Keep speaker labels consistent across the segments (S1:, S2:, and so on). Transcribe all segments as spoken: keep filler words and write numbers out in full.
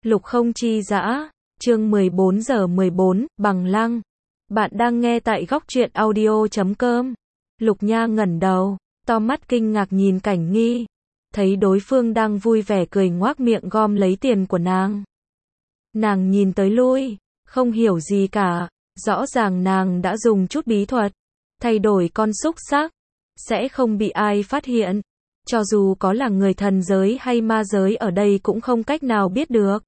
S1: Lục không chi dã, chương mười bốn giờ mười bốn, bằng lăng. Bạn đang nghe tại góc truyện audio chấm com. Lục Nha ngẩng đầu, to mắt kinh ngạc nhìn Cảnh Nghi. Thấy đối phương đang vui vẻ cười ngoác miệng gom lấy tiền của nàng. Nàng nhìn tới lui, không hiểu gì cả. Rõ ràng nàng đã dùng chút bí thuật, thay đổi con xúc xắc, sẽ không bị ai phát hiện. Cho dù có là người thần giới hay ma giới ở đây cũng không cách nào biết được.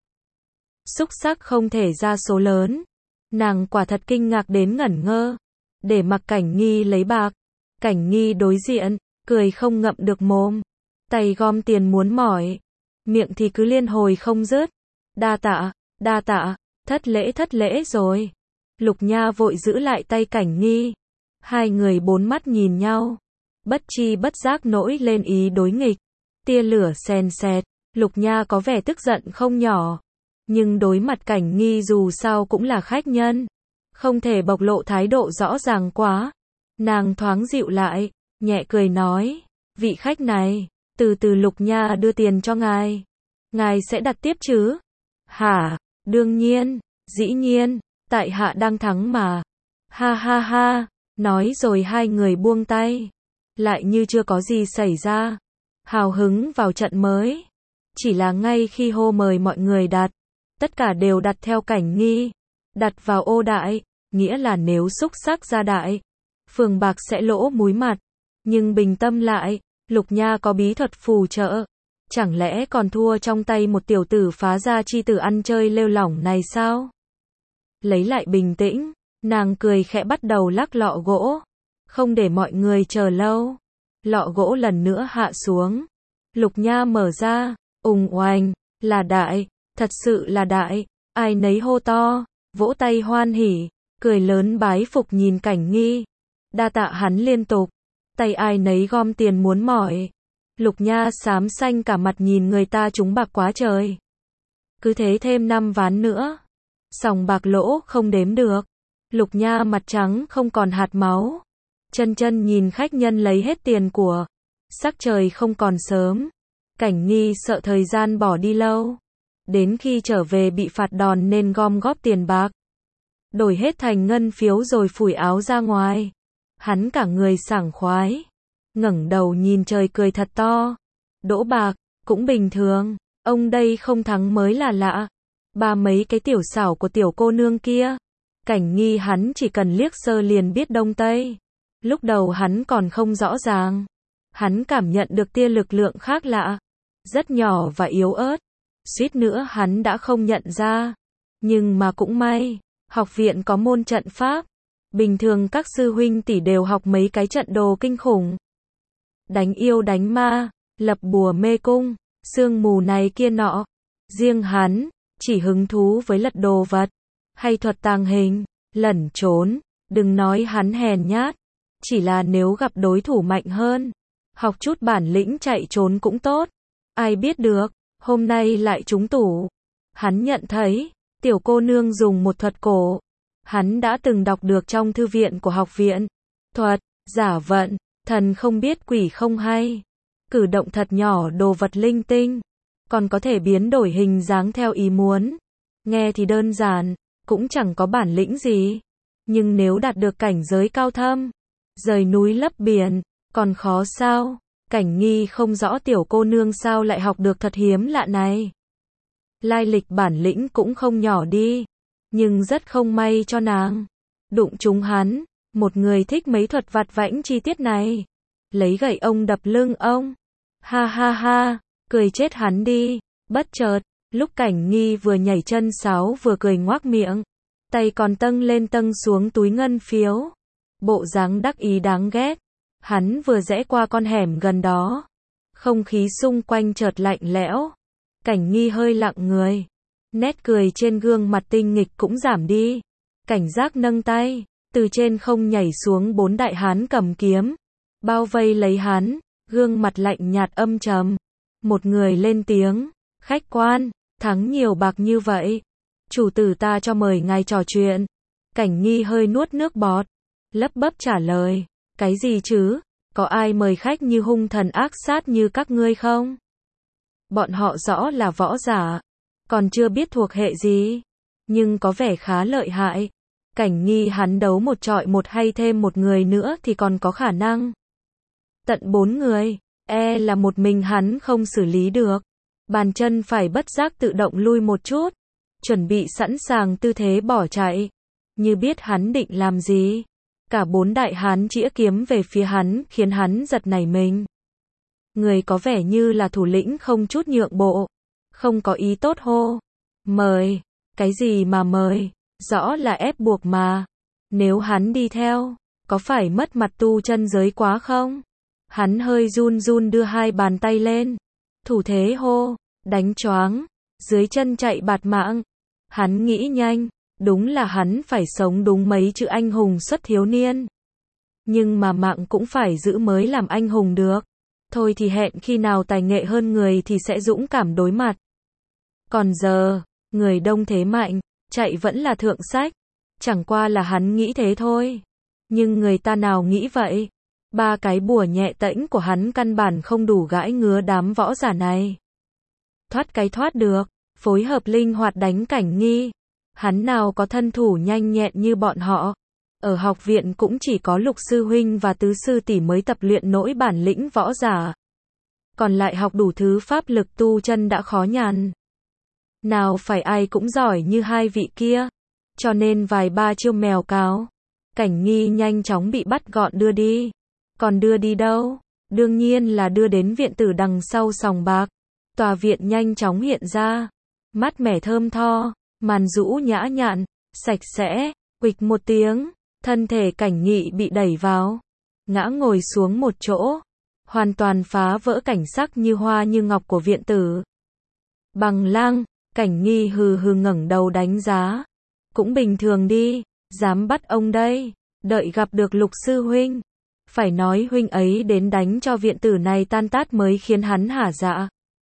S1: Xúc xắc không thể ra số lớn. Nàng quả thật kinh ngạc đến ngẩn ngơ. Để mặc Cảnh Nghi lấy bạc. Cảnh Nghi đối diện, cười không ngậm được mồm. Tay gom tiền muốn mỏi. Miệng thì cứ liên hồi không dứt. Đa tạ, đa tạ, thất lễ thất lễ rồi. Lục Nha vội giữ lại tay Cảnh Nghi. Hai người bốn mắt nhìn nhau. Bất chi bất giác nổi lên ý đối nghịch. Tia lửa sèn sẹt. Lục Nha có vẻ tức giận không nhỏ. Nhưng đối mặt Cảnh Nghi dù sao cũng là khách nhân. Không thể bộc lộ thái độ rõ ràng quá. Nàng thoáng dịu lại, nhẹ cười nói. Vị khách này, từ từ Lục Nha đưa tiền cho ngài. Ngài sẽ đặt tiếp chứ? Hả? Đương nhiên, dĩ nhiên, tại hạ đang thắng mà. Ha ha ha, nói rồi hai người buông tay. Lại như chưa có gì xảy ra. Hào hứng vào trận mới. Chỉ là ngay khi hô mời mọi người đặt. Tất cả đều đặt theo Cảnh Nghi. Đặt vào ô đại, nghĩa là nếu xúc xắc ra đại, phường bạc sẽ lỗ múi mặt. Nhưng bình tâm lại, Lục Nha có bí thuật phù trợ. Chẳng lẽ còn thua trong tay một tiểu tử phá gia chi tử ăn chơi lêu lỏng này sao? Lấy lại bình tĩnh, nàng cười khẽ bắt đầu lắc lọ gỗ. Không để mọi người chờ lâu. Lọ gỗ lần nữa hạ xuống. Lục Nha mở ra, ùng oành, là đại. Thật sự là đại, ai nấy hô to, vỗ tay hoan hỉ, cười lớn bái phục nhìn Cảnh Nghi. Đa tạ hắn liên tục, tay ai nấy gom tiền muốn mỏi. Lục Nha xám xanh cả mặt nhìn người ta trúng bạc quá trời. Cứ thế thêm năm ván nữa. Sòng bạc lỗ không đếm được. Lục Nha mặt trắng không còn hạt máu. Chân chân nhìn khách nhân lấy hết tiền của. Sắc trời không còn sớm. Cảnh Nghi sợ thời gian bỏ đi lâu. Đến khi trở về bị phạt đòn nên gom góp tiền bạc. Đổi hết thành ngân phiếu rồi phủi áo ra ngoài. Hắn cả người sảng khoái. Ngẩng đầu nhìn trời cười thật to. Đỗ bạc, cũng bình thường. Ông đây không thắng mới là lạ. Ba mấy cái tiểu xảo của tiểu cô nương kia. Cảnh Nghi hắn chỉ cần liếc sơ liền biết đông tây. Lúc đầu hắn còn không rõ ràng. Hắn cảm nhận được tia lực lượng khác lạ. Rất nhỏ và yếu ớt. Suýt nữa hắn đã không nhận ra. Nhưng mà cũng may, học viện có môn trận pháp. Bình thường các sư huynh tỷ đều học mấy cái trận đồ kinh khủng. Đánh yêu đánh ma, lập bùa mê cung, sương mù này kia nọ. Riêng hắn, chỉ hứng thú với lật đồ vật, hay thuật tàng hình, lẩn trốn. Đừng nói hắn hèn nhát. Chỉ là nếu gặp đối thủ mạnh hơn, học chút bản lĩnh chạy trốn cũng tốt. Ai biết được. Hôm nay lại trúng tủ. Hắn nhận thấy, tiểu cô nương dùng một thuật cổ. Hắn đã từng đọc được trong thư viện của học viện. Thuật, giả vận, thần không biết quỷ không hay. Cử động thật nhỏ đồ vật linh tinh. Còn có thể biến đổi hình dáng theo ý muốn. Nghe thì đơn giản, cũng chẳng có bản lĩnh gì. Nhưng nếu đạt được cảnh giới cao thâm, rời núi lấp biển, còn khó sao? Cảnh Nghi không rõ tiểu cô nương sao lại học được thật hiếm lạ này. Lai lịch bản lĩnh cũng không nhỏ đi. Nhưng rất không may cho nàng. Đụng trúng hắn. Một người thích mấy thuật vặt vãnh chi tiết này. Lấy gậy ông đập lưng ông. Ha ha ha. Cười chết hắn đi. Bất chợt. Lúc Cảnh Nghi vừa nhảy chân sáo vừa cười ngoác miệng. Tay còn tâng lên tâng xuống túi ngân phiếu. Bộ dáng đắc ý đáng ghét. Hắn vừa rẽ qua con hẻm gần đó. Không khí xung quanh chợt lạnh lẽo. Cảnh Nghi hơi lặng người. Nét cười trên gương mặt tinh nghịch cũng giảm đi. Cảnh giác nâng tay. Từ trên không nhảy xuống bốn đại hán cầm kiếm. Bao vây lấy hắn. Gương mặt lạnh nhạt âm trầm. Một người lên tiếng. Khách quan, thắng nhiều bạc như vậy. Chủ tử ta cho mời ngài trò chuyện. Cảnh Nghi hơi nuốt nước bọt. Lấp bấp trả lời. Cái gì chứ? Có ai mời khách như hung thần ác sát như các ngươi không? Bọn họ rõ là võ giả. còn chưa biết thuộc hệ gì, nhưng có vẻ khá lợi hại. Cảnh Nghi hắn đấu một trọi một hay thêm một người nữa thì còn có khả năng. Tận bốn người, e là một mình hắn không xử lý được. Bàn chân phải bất giác tự động lui một chút, chuẩn bị sẵn sàng tư thế bỏ chạy, như biết hắn định làm gì. Cả bốn đại hán chĩa kiếm về phía hắn khiến hắn giật nảy mình. Người có vẻ như là thủ lĩnh không chút nhượng bộ, không có ý tốt hô. Mời, cái gì mà mời, rõ là ép buộc mà. Nếu hắn đi theo, có phải mất mặt tu chân giới quá không? Hắn hơi run run đưa hai bàn tay lên. Thủ thế hô, đánh choáng, dưới chân chạy bạt mạng. Hắn nghĩ nhanh, đúng là hắn phải sống đúng mấy chữ anh hùng xuất thiếu niên. Nhưng mà mạng cũng phải giữ mới làm anh hùng được. Thôi thì hẹn khi nào tài nghệ hơn người thì sẽ dũng cảm đối mặt. Còn giờ, người đông thế mạnh, chạy vẫn là thượng sách. Chẳng qua là hắn nghĩ thế thôi. Nhưng người ta nào nghĩ vậy? Ba cái bùa nhẹ tễnh của hắn căn bản không đủ gãi ngứa đám võ giả này. Thoát cái thoát được, phối hợp linh hoạt đánh Cảnh Nghi. Hắn nào có thân thủ nhanh nhẹn như bọn họ. Ở học viện cũng chỉ có Lục sư huynh và Tứ sư tỷ mới tập luyện nỗi bản lĩnh võ giả. Còn lại học đủ thứ pháp lực tu chân đã khó nhằn. Nào phải ai cũng giỏi như hai vị kia. Cho nên vài ba chiêu mèo cáo, Cảnh Nghi nhanh chóng bị bắt gọn đưa đi. Còn đưa đi đâu? Đương nhiên là đưa đến viện tử đằng sau sòng bạc. Tòa viện nhanh chóng hiện ra. Mát mẻ thơm tho, màn rũ nhã nhặn, sạch sẽ, quịch một tiếng. Thân thể Cảnh Nghị bị đẩy vào. Ngã ngồi xuống một chỗ. Hoàn toàn phá vỡ cảnh sắc như hoa như ngọc của viện tử. Bằng Lang, Cảnh Nghi hừ hừ ngẩng đầu đánh giá. Cũng bình thường đi, dám bắt ông đây, đợi gặp được Lục sư huynh. Phải nói huynh ấy đến đánh cho viện tử này tan tát mới khiến hắn hả dạ.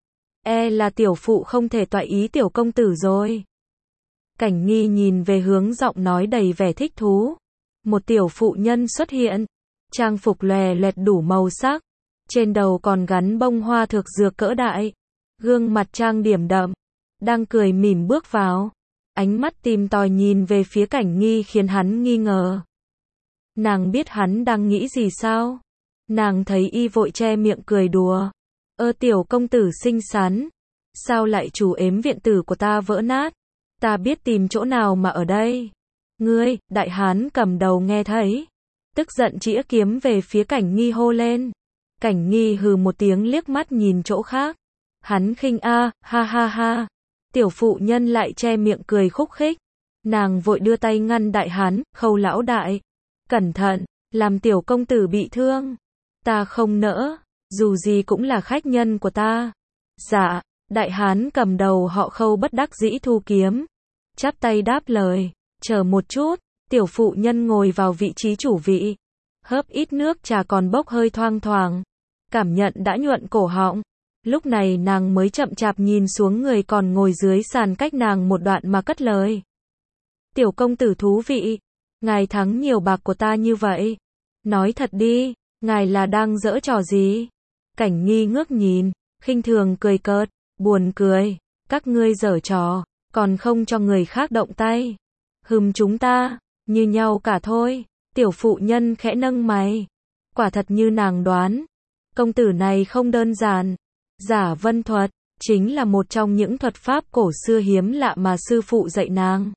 S1: E là tiểu phụ không thể toại ý tiểu công tử rồi. Cảnh Nghi nhìn về hướng giọng nói đầy vẻ thích thú. Một tiểu phụ nhân xuất hiện, trang phục lòe loẹt đủ màu sắc, trên đầu còn gắn bông hoa thược dược cỡ đại, gương mặt trang điểm đậm, đang cười mỉm bước vào. Ánh mắt tìm tòi nhìn về phía Cảnh Nghi khiến hắn nghi ngờ. Nàng biết hắn đang nghĩ gì sao? Nàng thấy y vội che miệng cười đùa. Ơ tiểu công tử xinh xắn, sao lại chủ ếm viện tử của ta vỡ nát? Ta biết tìm chỗ nào mà ở đây. Ngươi, đại hán cầm đầu nghe thấy, tức giận chĩa kiếm về phía Cảnh Nghi hô lên. Cảnh Nghi hừ một tiếng liếc mắt nhìn chỗ khác. Hắn khinh a, ha ha ha. Tiểu phụ nhân lại che miệng cười khúc khích. Nàng vội đưa tay ngăn đại hán, Khâu lão đại. Cẩn thận, làm tiểu công tử bị thương. Ta không nỡ, dù gì cũng là khách nhân của ta. Dạ, đại hán cầm đầu họ Khâu bất đắc dĩ thu kiếm. Chắp tay đáp lời, chờ một chút, tiểu phụ nhân ngồi vào vị trí chủ vị. Hớp ít nước trà còn bốc hơi thoang thoảng. Cảm nhận đã nhuận cổ họng. Lúc này nàng mới chậm chạp nhìn xuống người còn ngồi dưới sàn cách nàng một đoạn mà cất lời. Tiểu công tử thú vị, ngài thắng nhiều bạc của ta như vậy. Nói thật đi, ngài là đang giỡn trò gì? Cảnh Nghi ngước nhìn, khinh thường cười cợt, buồn cười. Các ngươi giở trò, còn không cho người khác động tay. Hừm chúng ta, như nhau cả thôi. Tiểu phụ nhân khẽ nâng mày. Quả thật như nàng đoán. Công tử này không đơn giản. Giả vân thuật, chính là một trong những thuật pháp cổ xưa hiếm lạ mà sư phụ dạy nàng.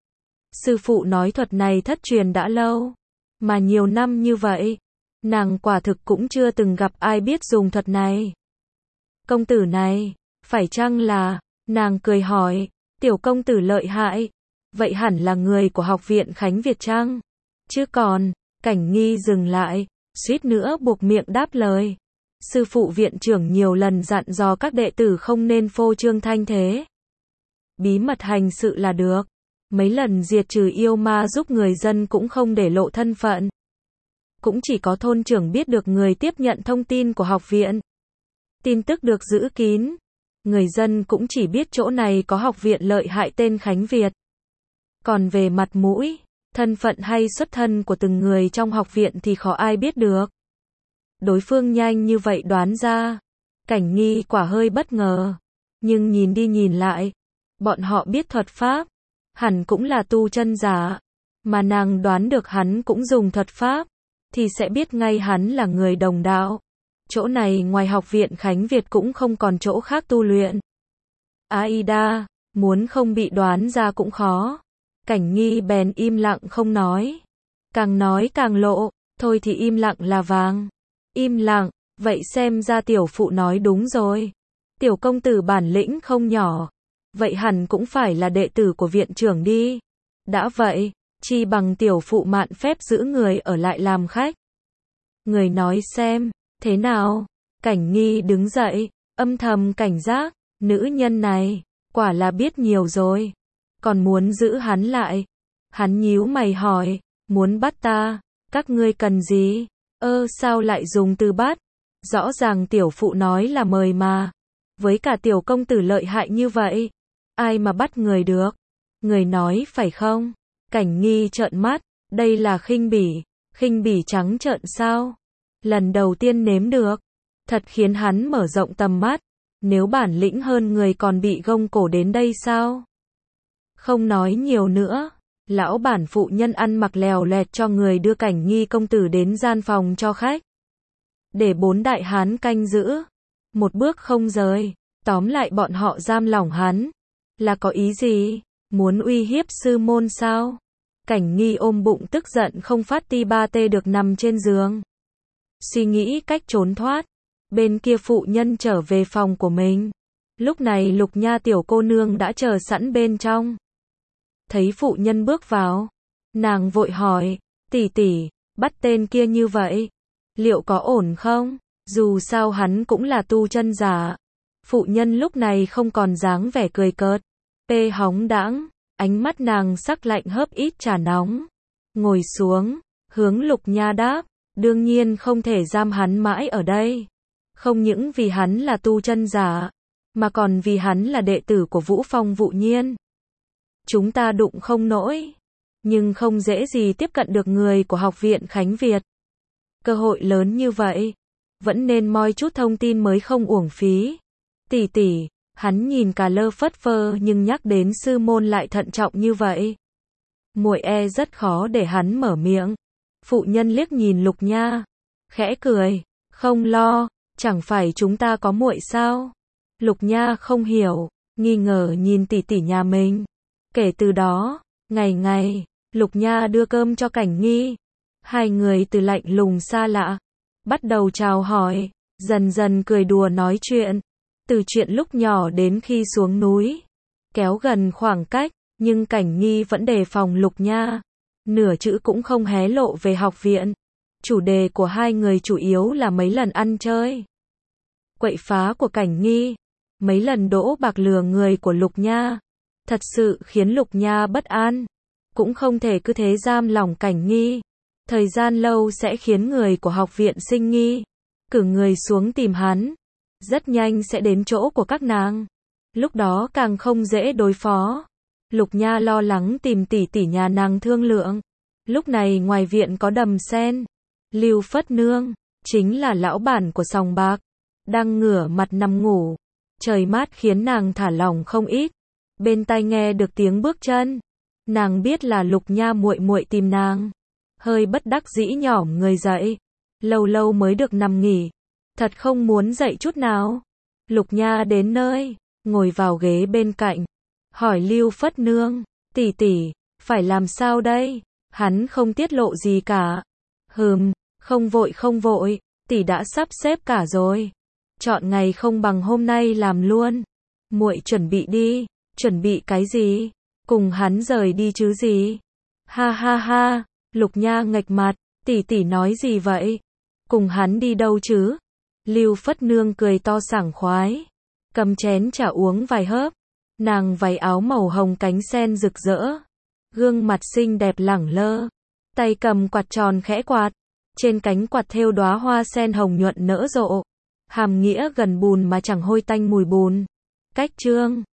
S1: Sư phụ nói thuật này thất truyền đã lâu, mà nhiều năm như vậy, nàng quả thực cũng chưa từng gặp ai biết dùng thuật này. Công tử này, phải chăng là, nàng cười hỏi, tiểu công tử lợi hại, vậy hẳn là người của học viện Khánh Việt chăng? Chứ còn, Cảnh Nghi dừng lại, suýt nữa buộc miệng đáp lời. Sư phụ viện trưởng nhiều lần dặn dò các đệ tử không nên phô trương thanh thế. Bí mật hành sự là được. Mấy lần diệt trừ yêu ma giúp người dân cũng không để lộ thân phận. Cũng chỉ có thôn trưởng biết được người tiếp nhận thông tin của học viện. Tin tức được giữ kín. Người dân cũng chỉ biết chỗ này có học viện lợi hại tên Khánh Việt. Còn về mặt mũi, thân phận hay xuất thân của từng người trong học viện thì khó ai biết được. Đối phương nhanh như vậy đoán ra. Cảnh Nghi quả hơi bất ngờ. Nhưng nhìn đi nhìn lại, Bọn họ biết thuật pháp, hẳn cũng là tu chân giả, mà nàng đoán được hắn cũng dùng thuật pháp, thì sẽ biết ngay hắn là người đồng đạo. Chỗ này ngoài học viện Khánh Việt cũng không còn chỗ khác tu luyện. Aida, muốn không bị đoán ra cũng khó. Cảnh Nghi bèn im lặng không nói. Càng nói càng lộ, thôi thì im lặng là vàng. Im lặng, vậy xem ra tiểu phụ nói đúng rồi. Tiểu công tử bản lĩnh không nhỏ. Vậy hẳn cũng phải là đệ tử của viện trưởng đi. Đã vậy, chi bằng tiểu phụ mạn phép giữ người ở lại làm khách. Người nói xem, thế nào? Cảnh Nghi đứng dậy, âm thầm cảnh giác, nữ nhân này, quả là biết nhiều rồi. Còn muốn giữ hắn lại. Hắn nhíu mày hỏi, muốn bắt ta, các ngươi cần gì? Ơ sao lại dùng từ bắt? Rõ ràng tiểu phụ nói là mời mà. Với cả tiểu công tử lợi hại như vậy, ai mà bắt người được? Người nói phải không? Cảnh Nghi trợn mắt, đây là khinh bỉ, khinh bỉ trắng trợn sao? Lần đầu tiên nếm được, thật khiến hắn mở rộng tầm mắt, nếu bản lĩnh hơn người còn bị gông cổ đến đây sao? Không nói nhiều nữa, lão bản phụ nhân ăn mặc lèo lẹt cho người đưa Cảnh Nghi công tử đến gian phòng cho khách. Để bốn đại hán canh giữ, một bước không rời, tóm lại bọn họ giam lỏng hắn. Là có ý gì? Muốn uy hiếp sư môn sao? Cảnh Nghi ôm bụng tức giận không phát ti ba tê được nằm trên giường. Suy nghĩ cách trốn thoát. Bên kia phụ nhân trở về phòng của mình. Lúc này Lục Nha tiểu cô nương đã chờ sẵn bên trong. Thấy phụ nhân bước vào, nàng vội hỏi, tỷ tỷ, bắt tên kia như vậy, liệu có ổn không? Dù sao hắn cũng là tu chân giả. Phụ nhân lúc này không còn dáng vẻ cười cợt, tê hóng đãng, ánh mắt nàng sắc lạnh hớp ít trà nóng. Ngồi xuống, hướng Lục Nha đáp, đương nhiên không thể giam hắn mãi ở đây. Không những vì hắn là tu chân giả, mà còn vì hắn là đệ tử của Vũ Phong Vũ Nhiên. Chúng ta đụng không nổi, nhưng không dễ gì tiếp cận được người của học viện Khánh Việt. Cơ hội lớn như vậy, vẫn nên moi chút thông tin mới không uổng phí. Tỷ tỷ, hắn nhìn cà lơ phất phơ nhưng nhắc đến sư môn lại thận trọng như vậy. Muội e rất khó để hắn mở miệng. Phụ nhân liếc nhìn Lục Nha, khẽ cười, không lo, chẳng phải chúng ta có muội sao? Lục Nha không hiểu, nghi ngờ nhìn tỷ tỷ nhà mình. Kể từ đó, ngày ngày, Lục Nha đưa cơm cho Cảnh Nghi. Hai người từ lạnh lùng xa lạ, bắt đầu chào hỏi, dần dần cười đùa nói chuyện. Từ chuyện lúc nhỏ đến khi xuống núi, kéo gần khoảng cách, nhưng Cảnh Nghi vẫn đề phòng Lục Nha. Nửa chữ cũng không hé lộ về học viện. Chủ đề của hai người chủ yếu là mấy lần ăn chơi, quậy phá của Cảnh Nghi, mấy lần đỗ bạc lừa người của Lục Nha. Thật sự khiến Lục Nha bất an. Cũng không thể cứ thế giam lỏng Cảnh Nghi. Thời gian lâu sẽ khiến người của học viện sinh nghi. Cử người xuống tìm hắn. Rất nhanh sẽ đến chỗ của các nàng. Lúc đó càng không dễ đối phó. Lục Nha lo lắng tìm tỷ tỷ nhà nàng thương lượng. Lúc này ngoài viện có Đầm Sen, Lưu Phất Nương, chính là lão bản của sòng bạc, đang ngửa mặt nằm ngủ. Trời mát khiến nàng thả lỏng không ít. Bên tai nghe được tiếng bước chân, nàng biết là Lục Nha muội muội tìm nàng. Hơi bất đắc dĩ nhỏm người dậy, lâu lâu mới được nằm nghỉ, thật không muốn dậy chút nào. Lục Nha đến nơi, ngồi vào ghế bên cạnh, hỏi Lưu Phất Nương, tỷ tỷ, phải làm sao đây? Hắn không tiết lộ gì cả. Hừm, không vội không vội, tỷ đã sắp xếp cả rồi. Chọn ngày không bằng hôm nay làm luôn. Muội chuẩn bị đi. Chuẩn bị cái gì? Cùng hắn rời đi chứ gì? Ha ha ha, Lục Nha nghệch mặt, tỷ tỷ nói gì vậy? Cùng hắn đi đâu chứ? Lưu Phất Nương cười to sảng khoái, cầm chén trà uống vài hớp. Nàng váy áo màu hồng cánh sen rực rỡ, gương mặt xinh đẹp lẳng lơ, tay cầm quạt tròn khẽ quạt, trên cánh quạt thêu đóa hoa sen hồng nhuận nở rộ. Hàm nghĩa gần bùn mà chẳng hôi tanh mùi bùn. Cách chương